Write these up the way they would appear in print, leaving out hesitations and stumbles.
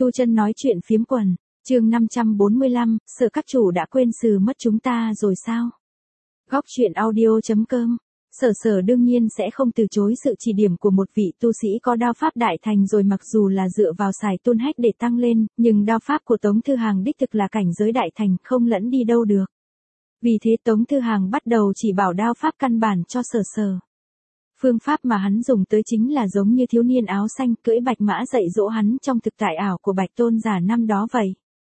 Tu Chân nói chuyện phiếm quần, chương 545, sợ các chủ đã quên xử mất chúng ta rồi sao? Góc truyện audio.com. Sở đương nhiên sẽ không từ chối sự chỉ điểm của một vị tu sĩ có đao pháp đại thành rồi, mặc dù là dựa vào xài tôn hách để tăng lên, nhưng đao pháp của Tống Thư Hàng đích thực là cảnh giới đại thành, không lẫn đi đâu được. Vì thế Tống Thư Hàng bắt đầu chỉ bảo đao pháp căn bản cho Sở. Phương pháp mà hắn dùng tới chính là giống như thiếu niên áo xanh cưỡi bạch mã dạy dỗ hắn trong thực tại ảo của Bạch Tôn giả năm đó vậy.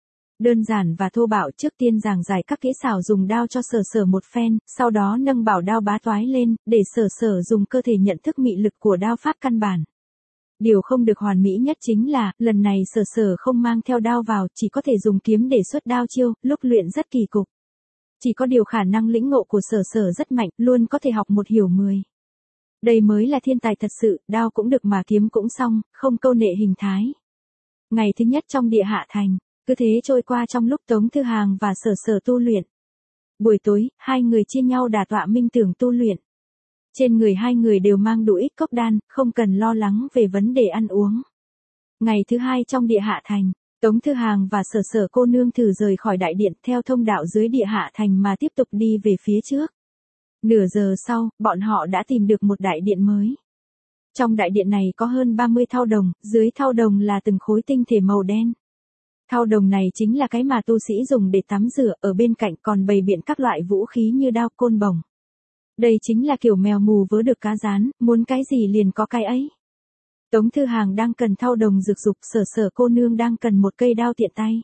Đơn giản và thô bạo, trước tiên giảng giải các kỹ xảo dùng đao cho Sở một phen, sau đó nâng bảo đao bá toái lên, để Sở dùng cơ thể nhận thức mị lực của đao pháp căn bản. Điều không được hoàn mỹ nhất chính là, lần này Sở không mang theo đao vào, chỉ có thể dùng kiếm để xuất đao chiêu, lúc luyện rất kỳ cục. Chỉ có điều khả năng lĩnh ngộ của Sở rất mạnh, luôn có thể học một hiểu 10. Đây mới là thiên tài thật sự, đao cũng được mà kiếm cũng xong, không câu nệ hình thái. Ngày thứ nhất trong Địa Hạ Thành, cứ thế trôi qua trong lúc Tống Thư Hàng và Sở tu luyện. Buổi tối, hai người chia nhau đả tọa minh tưởng tu luyện. Trên người hai người đều mang đủ ít cốc đan, không cần lo lắng về vấn đề ăn uống. Ngày thứ hai trong Địa Hạ Thành, Tống Thư Hàng và Sở cô nương thử rời khỏi đại điện theo thông đạo dưới Địa Hạ Thành mà tiếp tục đi về phía trước. Nửa giờ sau, bọn họ đã tìm được một đại điện mới. Trong đại điện này có hơn 30 thau đồng, dưới thau đồng là từng khối tinh thể màu đen. Thau đồng này chính là cái mà tu sĩ dùng để tắm rửa, ở bên cạnh còn bày biện các loại vũ khí như đao côn bổng. Đây chính là kiểu mèo mù vớ được cá rán, muốn cái gì liền có cái ấy. Tống Thư Hàng đang cần thau đồng dược dục, Sở cô nương đang cần một cây đao tiện tay.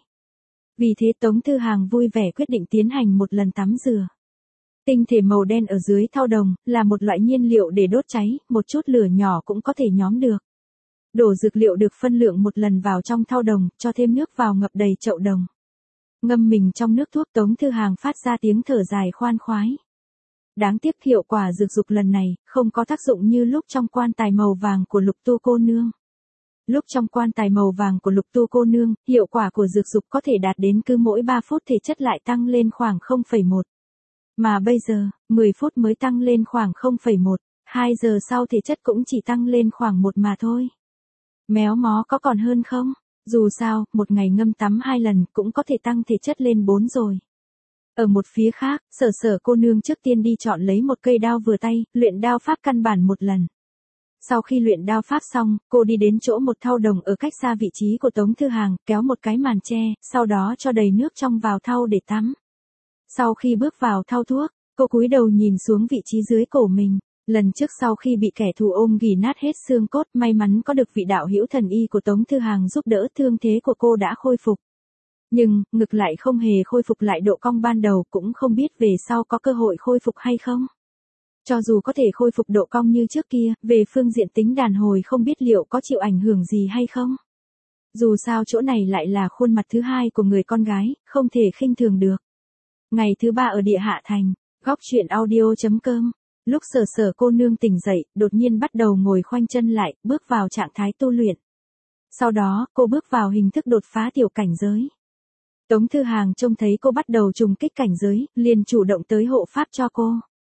Vì thế Tống Thư Hàng vui vẻ quyết định tiến hành một lần tắm rửa. Tinh thể màu đen ở dưới thau đồng, là một loại nhiên liệu để đốt cháy, một chút lửa nhỏ cũng có thể nhóm được. Đổ dược liệu được phân lượng một lần vào trong thau đồng, cho thêm nước vào ngập đầy chậu đồng. Ngâm mình trong nước thuốc, Tống Thư Hàng phát ra tiếng thở dài khoan khoái. Đáng tiếc hiệu quả dược dục lần này, không có tác dụng như lúc trong quan tài màu vàng của Lục Tu cô nương. Lúc trong quan tài màu vàng của Lục Tu cô nương, hiệu quả của dược dục có thể đạt đến cứ mỗi 3 phút thể chất lại tăng lên khoảng 0,1. Mà bây giờ, 10 phút mới tăng lên khoảng 0,1, 2 giờ sau thể chất cũng chỉ tăng lên khoảng 1 mà thôi. Méo mó có còn hơn không? Dù sao, một ngày ngâm tắm 2 lần cũng có thể tăng thể chất lên 4 rồi. Ở một phía khác, Sở cô nương trước tiên đi chọn lấy một cây đao vừa tay, luyện đao pháp căn bản một lần. Sau khi luyện đao pháp xong, cô đi đến chỗ một thau đồng ở cách xa vị trí của Tống Thư Hàng, kéo một cái màn che, sau đó cho đầy nước trong vào thau để tắm. Sau khi bước vào thau thuốc, cô cúi đầu nhìn xuống vị trí dưới cổ mình. Lần trước sau khi bị kẻ thù ôm ghì nát hết xương cốt, may mắn có được vị đạo hữu thần y của Tống Thư Hàng giúp đỡ, thương thế của cô đã khôi phục. Nhưng, ngực lại không hề khôi phục lại độ cong ban đầu, cũng không biết về sau có cơ hội khôi phục hay không. Cho dù có thể khôi phục độ cong như trước kia, về phương diện tính đàn hồi không biết liệu có chịu ảnh hưởng gì hay không. Dù sao chỗ này lại là khuôn mặt thứ hai của người con gái, không thể khinh thường được. Ngày thứ 3 ở Địa Hạ Thành, góc truyện audio.com. Lúc Sở cô nương tỉnh dậy, đột nhiên bắt đầu ngồi khoanh chân lại, bước vào trạng thái tu luyện. Sau đó, cô bước vào hình thức đột phá tiểu cảnh giới. Tống Thư Hàng trông thấy cô bắt đầu trùng kích cảnh giới, liền chủ động tới hộ pháp cho cô.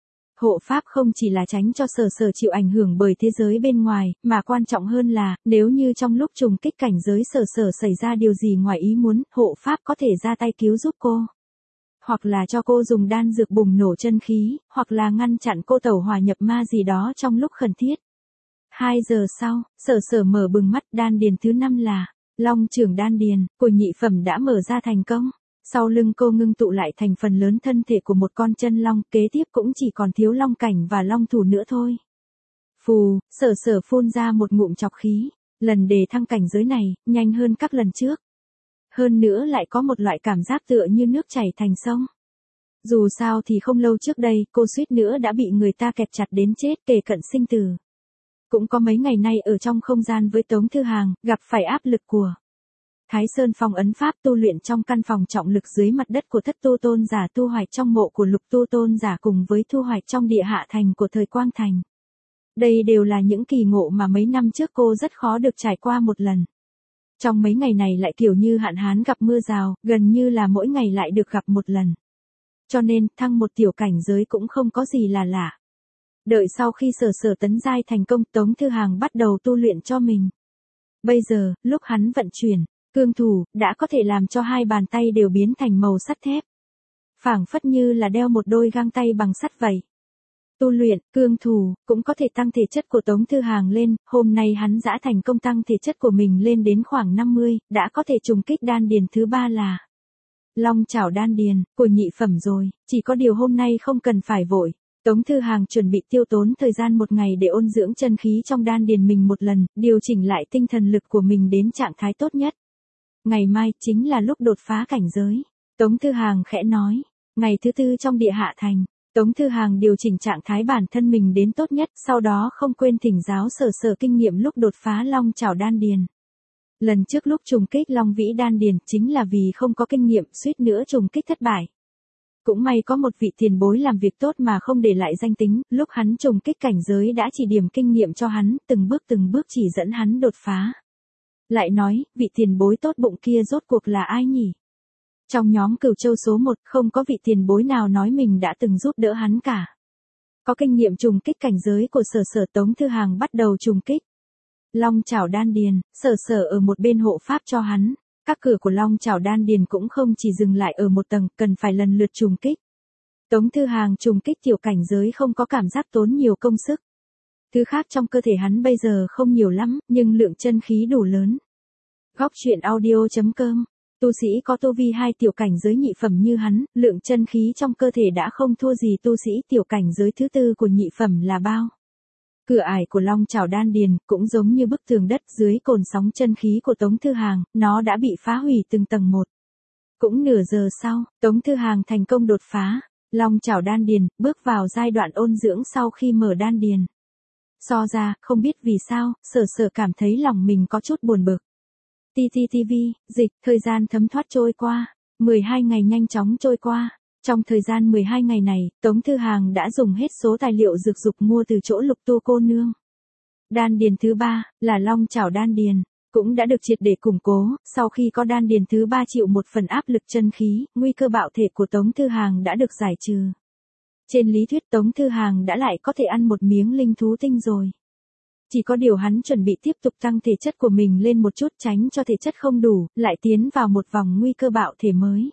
Hộ pháp không chỉ là tránh cho Sở chịu ảnh hưởng bởi thế giới bên ngoài, mà quan trọng hơn là, nếu như trong lúc trùng kích cảnh giới Sở xảy ra điều gì ngoài ý muốn, hộ pháp có thể ra tay cứu giúp cô. Hoặc là cho cô dùng đan dược bùng nổ chân khí, hoặc là ngăn chặn cô tẩu hỏa nhập ma gì đó trong lúc khẩn thiết. 2 giờ sau, Sở mở bừng mắt, đan điền thứ 5 là Long Trưởng đan điền của nhị phẩm đã mở ra thành công. Sau lưng cô ngưng tụ lại thành phần lớn thân thể của một con chân long, kế tiếp cũng chỉ còn thiếu long cảnh và long thủ nữa thôi. Phù, Sở phun ra một ngụm trọc khí, lần đề thăng cảnh giới này, nhanh hơn các lần trước. Hơn nữa lại có một loại cảm giác tựa như nước chảy thành sông. Dù sao thì không lâu trước đây, cô suýt nữa đã bị người ta kẹp chặt đến chết, kề cận sinh tử. Cũng có mấy ngày nay ở trong không gian với Tống Thư Hàng, gặp phải áp lực của Thái Sơn Phong ấn pháp tu luyện trong căn phòng trọng lực dưới mặt đất của Thất Tu Tôn giả, thu hoạch trong mộ của Lục Tu Tôn giả, cùng với thu hoạch trong Địa Hạ Thành của thời Quang Thành. Đây đều là những kỳ ngộ mà mấy năm trước cô rất khó được trải qua một lần. Trong mấy ngày này lại kiểu như hạn hán gặp mưa rào, gần như là mỗi ngày lại được gặp một lần. Cho nên, thăng một tiểu cảnh giới cũng không có gì là lạ. Đợi sau khi Sở tấn giai thành công, Tống Thư Hàng bắt đầu tu luyện cho mình. Bây giờ, lúc hắn vận chuyển, cương thủ, đã có thể làm cho hai bàn tay đều biến thành màu sắt thép. Phảng phất như là đeo một đôi găng tay bằng sắt vậy. Tu luyện, cương thủ, cũng có thể tăng thể chất của Tống Thư Hàng lên, hôm nay hắn đã thành công tăng thể chất của mình lên đến khoảng 50, đã có thể trùng kích đan điền thứ 3 là Long Chảo đan điền, của nhị phẩm rồi, chỉ có điều hôm nay không cần phải vội. Tống Thư Hàng chuẩn bị tiêu tốn thời gian một ngày để ôn dưỡng chân khí trong đan điền mình một lần, điều chỉnh lại tinh thần lực của mình đến trạng thái tốt nhất. Ngày mai chính là lúc đột phá cảnh giới. Tống Thư Hàng khẽ nói, ngày thứ 4 trong địa hạ thành. Tống Thư Hàng điều chỉnh trạng thái bản thân mình đến tốt nhất, sau đó không quên thỉnh giáo Sở kinh nghiệm lúc đột phá Long Chảo đan điền. Lần trước lúc trùng kích Long Vĩ đan điền chính là vì không có kinh nghiệm, suýt nữa trùng kích thất bại. Cũng may có một vị tiền bối làm việc tốt mà không để lại danh tính, lúc hắn trùng kích cảnh giới đã chỉ điểm kinh nghiệm cho hắn, từng bước chỉ dẫn hắn đột phá. Lại nói, vị tiền bối tốt bụng kia rốt cuộc là ai nhỉ? Trong nhóm Cửu Châu số 1 không có vị tiền bối nào nói mình đã từng giúp đỡ hắn cả. Có kinh nghiệm trùng kích cảnh giới của Sở Tống Thư Hàng bắt đầu trùng kích. Long Chảo đan điền, Sở ở một bên hộ pháp cho hắn. Các cửa của Long Chảo đan điền cũng không chỉ dừng lại ở một tầng, cần phải lần lượt trùng kích. Tống Thư Hàng trùng kích tiểu cảnh giới không có cảm giác tốn nhiều công sức. Thứ khác trong cơ thể hắn bây giờ không nhiều lắm, nhưng lượng chân khí đủ lớn. Góc truyện audio.com. Tu sĩ có tu vi 2 tiểu cảnh giới nhị phẩm như hắn, lượng chân khí trong cơ thể đã không thua gì tu sĩ tiểu cảnh giới thứ 4 của nhị phẩm là bao. Cửa ải của Long Chảo đan điền cũng giống như bức tường đất dưới cồn sóng chân khí của Tống Thư Hàng, nó đã bị phá hủy từng tầng một. Cũng nửa giờ sau, Tống Thư Hàng thành công đột phá Long Chảo đan điền, bước vào giai đoạn ôn dưỡng sau khi mở đan điền. So ra, không biết vì sao, Sở cảm thấy lòng mình có chút buồn bực. TTTV, dịch, thời gian thấm thoát trôi qua, 12 ngày nhanh chóng trôi qua. Trong thời gian 12 ngày này, Tống Thư Hàng đã dùng hết số tài liệu dược dục mua từ chỗ Lục Tu cô nương. Đan điền thứ 3, là Long Chảo đan điền, cũng đã được triệt để củng cố, sau khi có đan điền thứ 3 chịu một phần áp lực chân khí, nguy cơ bạo thể của Tống Thư Hàng đã được giải trừ. Trên lý thuyết Tống Thư Hàng đã lại có thể ăn một miếng linh thú tinh rồi. Chỉ có điều hắn chuẩn bị tiếp tục tăng thể chất của mình lên một chút tránh cho thể chất không đủ, lại tiến vào một vòng nguy cơ bạo thể mới.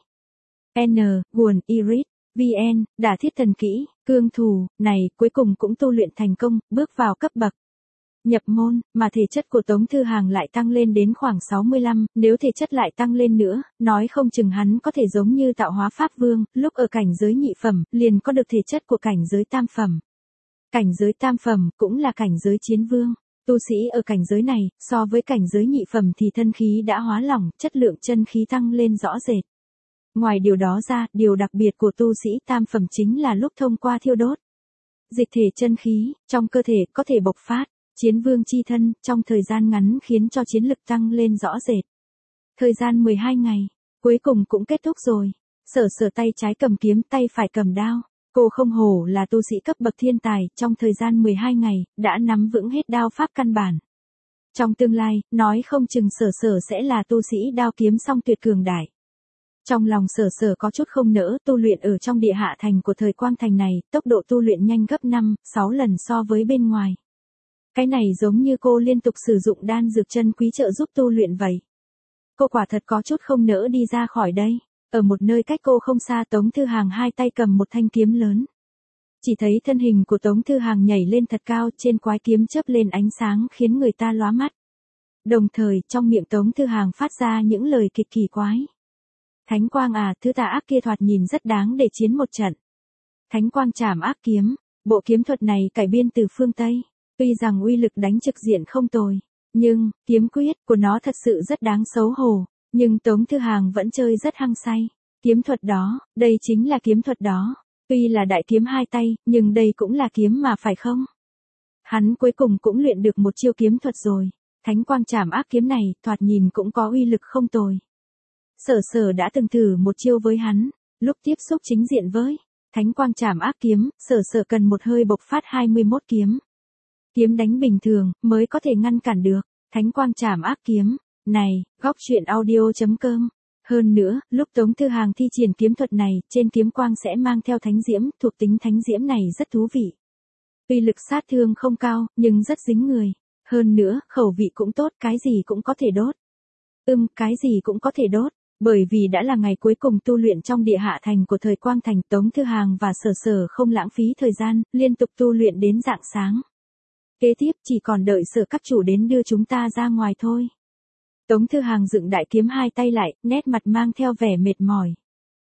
Nguồn Iris, VN, đả thiết thần kỹ, cương thủ, này cuối cùng cũng tu luyện thành công, bước vào cấp bậc. Nhập môn, mà thể chất của Tống Thư Hàng lại tăng lên đến khoảng 65, nếu thể chất lại tăng lên nữa, nói không chừng hắn có thể giống như Tạo Hóa Pháp Vương, lúc ở cảnh giới nhị phẩm, liền có được thể chất của cảnh giới tam phẩm. Cảnh giới tam phẩm cũng là cảnh giới chiến vương. Tu sĩ ở cảnh giới này, so với cảnh giới nhị phẩm thì thân khí đã hóa lỏng, chất lượng chân khí tăng lên rõ rệt. Ngoài điều đó ra, điều đặc biệt của tu sĩ tam phẩm chính là lúc thông qua thiêu đốt dịch thể chân khí, trong cơ thể có thể bộc phát, chiến vương chi thân, trong thời gian ngắn khiến cho chiến lực tăng lên rõ rệt. Thời gian 12 ngày, cuối cùng cũng kết thúc rồi. Sở tay trái cầm kiếm, tay phải cầm đao. Cô không hổ là tu sĩ cấp bậc thiên tài, trong thời gian 12 ngày, đã nắm vững hết đao pháp căn bản. Trong tương lai, nói không chừng Sở sẽ là tu sĩ đao kiếm song tuyệt cường đại. Trong lòng Sở có chút không nỡ, tu luyện ở trong địa hạ thành của thời Quang Thành này, tốc độ tu luyện nhanh gấp 5-6 lần so với bên ngoài. Cái này giống như cô liên tục sử dụng đan dược chân quý trợ giúp tu luyện vậy. Cô quả thật có chút không nỡ đi ra khỏi đây. Ở một nơi cách cô không xa, Tống Thư Hàng hai tay cầm một thanh kiếm lớn. Chỉ thấy thân hình của Tống Thư Hàng nhảy lên thật cao, trên quái kiếm chớp lên ánh sáng khiến người ta lóa mắt. Đồng thời, trong miệng Tống Thư Hàng phát ra những lời cực kỳ quái. Thánh quang à, thứ tà ác kia thoạt nhìn rất đáng để chiến một trận. Thánh quang trảm ác kiếm, bộ kiếm thuật này cải biên từ phương Tây. Tuy rằng uy lực đánh trực diện không tồi, nhưng, kiếm quyết của nó thật sự rất đáng xấu hổ. Nhưng Tống Thư Hàng vẫn chơi rất hăng say. Kiếm thuật đó, đây chính là kiếm thuật đó. Tuy là đại kiếm hai tay, nhưng đây cũng là kiếm mà phải không? Hắn cuối cùng cũng luyện được một chiêu kiếm thuật rồi. Thánh quang trảm ác kiếm này, thoạt nhìn cũng có uy lực không tồi. Sở đã từng thử một chiêu với hắn, lúc tiếp xúc chính diện với Thánh quang trảm ác kiếm, Sở cần một hơi bộc phát 21 kiếm. Kiếm đánh bình thường, mới có thể ngăn cản được. Thánh quang trảm ác kiếm. Này, góc truyện audio.com. Hơn nữa, lúc Tống Thư Hàng thi triển kiếm thuật này, trên kiếm quang sẽ mang theo thánh diễm, thuộc tính thánh diễm này rất thú vị. Tuy lực sát thương không cao, nhưng rất dính người. Hơn nữa, khẩu vị cũng tốt, cái gì cũng có thể đốt. Cái gì cũng có thể đốt. Bởi vì đã là ngày cuối cùng tu luyện trong địa hạ thành của thời Quang Thành, Tống Thư Hàng và Sở Sở không lãng phí thời gian, liên tục tu luyện đến rạng sáng. Kế tiếp chỉ còn đợi Sở các chủ đến đưa chúng ta ra ngoài thôi. Tống Thư Hàng dựng đại kiếm hai tay lại, nét mặt mang theo vẻ mệt mỏi.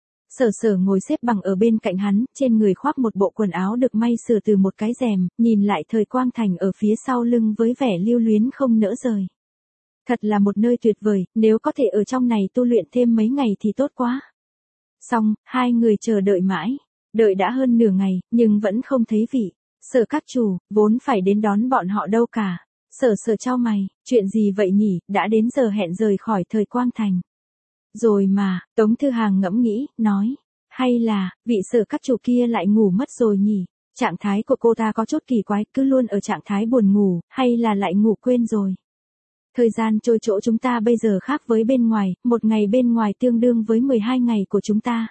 Sở Sở ngồi xếp bằng ở bên cạnh hắn, trên người khoác một bộ quần áo được may sửa từ một cái rèm, nhìn lại thời Quang Thành ở phía sau lưng với vẻ lưu luyến không nỡ rời. Thật là một nơi tuyệt vời, nếu có thể ở trong này tu luyện thêm mấy ngày thì tốt quá. Xong, hai người chờ đợi mãi. Đợi đã hơn nửa ngày, nhưng vẫn không thấy vị. Sở các chủ, vốn phải đến đón bọn họ đâu cả. Sở Sở chau mày, chuyện gì vậy nhỉ, đã đến giờ hẹn rời khỏi thời Quang Thành. Rồi mà, Tống Thư Hàng ngẫm nghĩ, nói. Hay là, vị Sở các chủ kia lại ngủ mất rồi nhỉ? Trạng thái của cô ta có chút kỳ quái, cứ luôn ở trạng thái buồn ngủ, hay là lại ngủ quên rồi? Thời gian trôi chỗ chúng ta bây giờ khác với bên ngoài, một ngày bên ngoài tương đương với 12 ngày của chúng ta.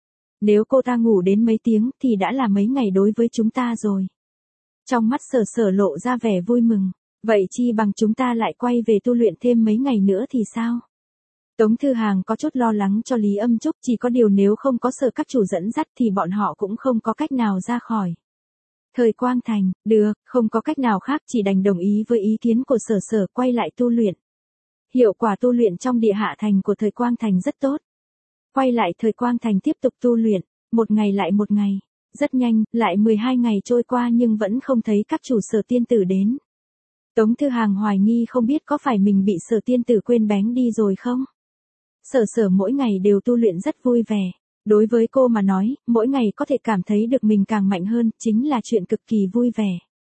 Nếu cô ta ngủ đến mấy tiếng thì đã là mấy ngày đối với chúng ta rồi. Trong mắt Sở Sở lộ ra vẻ vui mừng. Vậy chi bằng chúng ta lại quay về tu luyện thêm mấy ngày nữa thì sao? Tống Thư Hàng có chút lo lắng cho Lý Âm Trúc, chỉ có điều nếu không có Sở các chủ dẫn dắt thì bọn họ cũng không có cách nào ra khỏi thời Quang Thành. Được, không có cách nào khác, chỉ đành đồng ý với ý kiến của Sở Sở, quay lại tu luyện. Hiệu quả tu luyện trong địa hạ thành của thời Quang Thành rất tốt. Quay lại thời Quang Thành tiếp tục tu luyện, một ngày lại một ngày. Rất nhanh, lại 12 ngày trôi qua nhưng vẫn không thấy các chủ Sở tiên tử đến. Tống Thư Hàng hoài nghi không biết có phải mình bị Sở tiên tử quên bén đi rồi không? Sở Sở mỗi ngày đều tu luyện rất vui vẻ. Đối với cô mà nói, mỗi ngày có thể cảm thấy được mình càng mạnh hơn, chính là chuyện cực kỳ vui vẻ.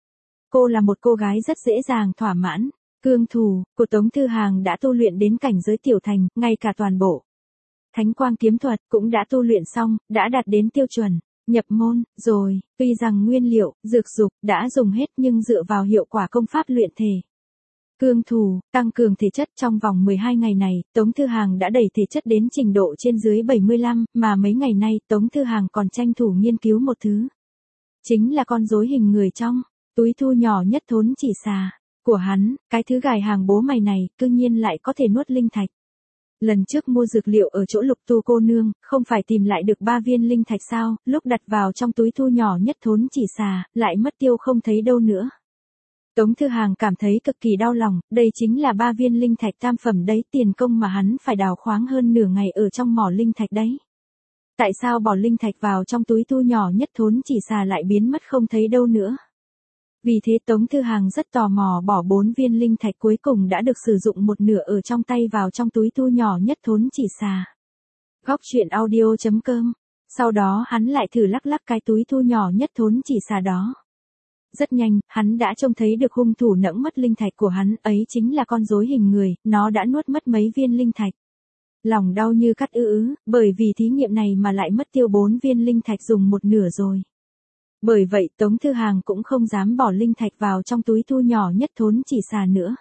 Cô là một cô gái rất dễ dàng thỏa mãn. Cương thủ của Tống Thư Hàng đã tu luyện đến cảnh giới tiểu thành, ngay cả toàn bộ Thánh Quang kiếm thuật cũng đã tu luyện xong, đã đạt đến tiêu chuẩn nhập môn rồi. Tuy rằng nguyên liệu, dược dục đã dùng hết nhưng dựa vào hiệu quả công pháp luyện thể cương thủ, tăng cường thể chất trong vòng 12 ngày này, Tống Thư Hàng đã đẩy thể chất đến trình độ trên dưới 75, mà mấy ngày nay Tống Thư Hàng còn tranh thủ nghiên cứu một thứ. Chính là con rối hình người trong túi thu nhỏ nhất thốn chỉ xà của hắn, cái thứ gài hàng bố mày này, cư nhiên lại có thể nuốt linh thạch. Lần trước mua dược liệu ở chỗ Lục Tu cô nương, không phải tìm lại được 3 viên linh thạch sao, lúc đặt vào trong túi thu nhỏ nhất thốn chỉ xà, lại mất tiêu không thấy đâu nữa. Tống Thư Hàng cảm thấy cực kỳ đau lòng, đây chính là 3 viên linh thạch tam phẩm đấy, tiền công mà hắn phải đào khoáng hơn nửa ngày ở trong mỏ linh thạch đấy. Tại sao bỏ linh thạch vào trong túi thu nhỏ nhất thốn chỉ xà lại biến mất không thấy đâu nữa? Vì thế Tống Thư Hàng rất tò mò bỏ 4 viên linh thạch cuối cùng đã được sử dụng một nửa ở trong tay vào trong túi thu nhỏ nhất thốn chỉ xà. Góc truyện audio.com. Sau đó hắn lại thử lắc lắc cái túi thu nhỏ nhất thốn chỉ xà đó. Rất nhanh, hắn đã trông thấy được hung thủ nẫng mất linh thạch của hắn, ấy chính là con rối hình người, nó đã nuốt mất mấy viên linh thạch. Lòng đau như cắt bởi vì thí nghiệm này mà lại mất tiêu 4 viên linh thạch dùng một nửa rồi. Bởi vậy Tống Thư Hàng cũng không dám bỏ linh thạch vào trong túi thu nhỏ nhất thốn chỉ xà nữa.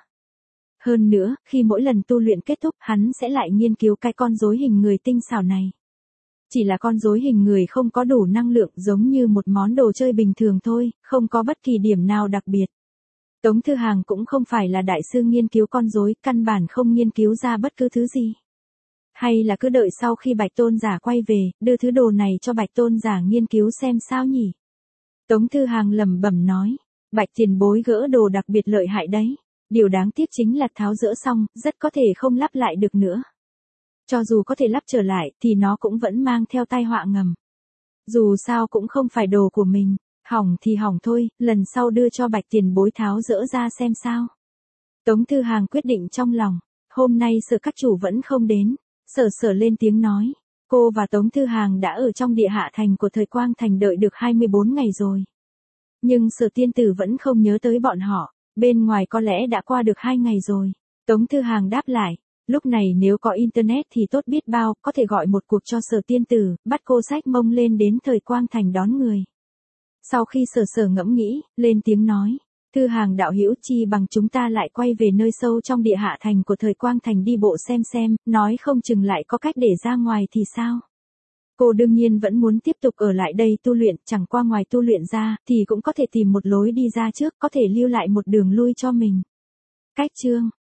Hơn nữa, khi mỗi lần tu luyện kết thúc hắn sẽ lại nghiên cứu cái con rối hình người tinh xảo này. Chỉ là con rối hình người không có đủ năng lượng, giống như một món đồ chơi bình thường thôi, không có bất kỳ điểm nào đặc biệt. Tống Thư Hàng cũng không phải là đại sư nghiên cứu con rối, căn bản không nghiên cứu ra bất cứ thứ gì. Hay là cứ đợi sau khi Bạch Tôn giả quay về, đưa thứ đồ này cho Bạch Tôn giả nghiên cứu xem sao nhỉ? Tống Thư Hàng lẩm bẩm nói, Bạch tiền bối gỡ đồ đặc biệt lợi hại đấy. Điều đáng tiếc chính là tháo dỡ xong, rất có thể không lắp lại được nữa. Cho dù có thể lắp trở lại, thì nó cũng vẫn mang theo tai họa ngầm. Dù sao cũng không phải đồ của mình, hỏng thì hỏng thôi, lần sau đưa cho Bạch tiền bối tháo dỡ ra xem sao. Tống Thư Hàng quyết định trong lòng, hôm nay Sở các chủ vẫn không đến. Sở Sở lên tiếng nói, cô và Tống Thư Hàng đã ở trong địa hạ thành của thời Quang Thành đợi được 24 ngày rồi. Nhưng Sở tiên tử vẫn không nhớ tới bọn họ, bên ngoài có lẽ đã qua được 2 ngày rồi. Tống Thư Hàng đáp lại, lúc này nếu có internet thì tốt biết bao, có thể gọi một cuộc cho Sở tiên tử, bắt cô xách mông lên đến thời Quang Thành đón người. Sau khi Sở Sở ngẫm nghĩ, lên tiếng nói, Thư Hàng đạo hữu, chi bằng chúng ta lại quay về nơi sâu trong địa hạ thành của thời Quang Thành đi bộ xem, nói không chừng lại có cách để ra ngoài thì sao? Cô đương nhiên vẫn muốn tiếp tục ở lại đây tu luyện, chẳng qua ngoài tu luyện ra, thì cũng có thể tìm một lối đi ra trước, có thể lưu lại một đường lui cho mình. Cách chương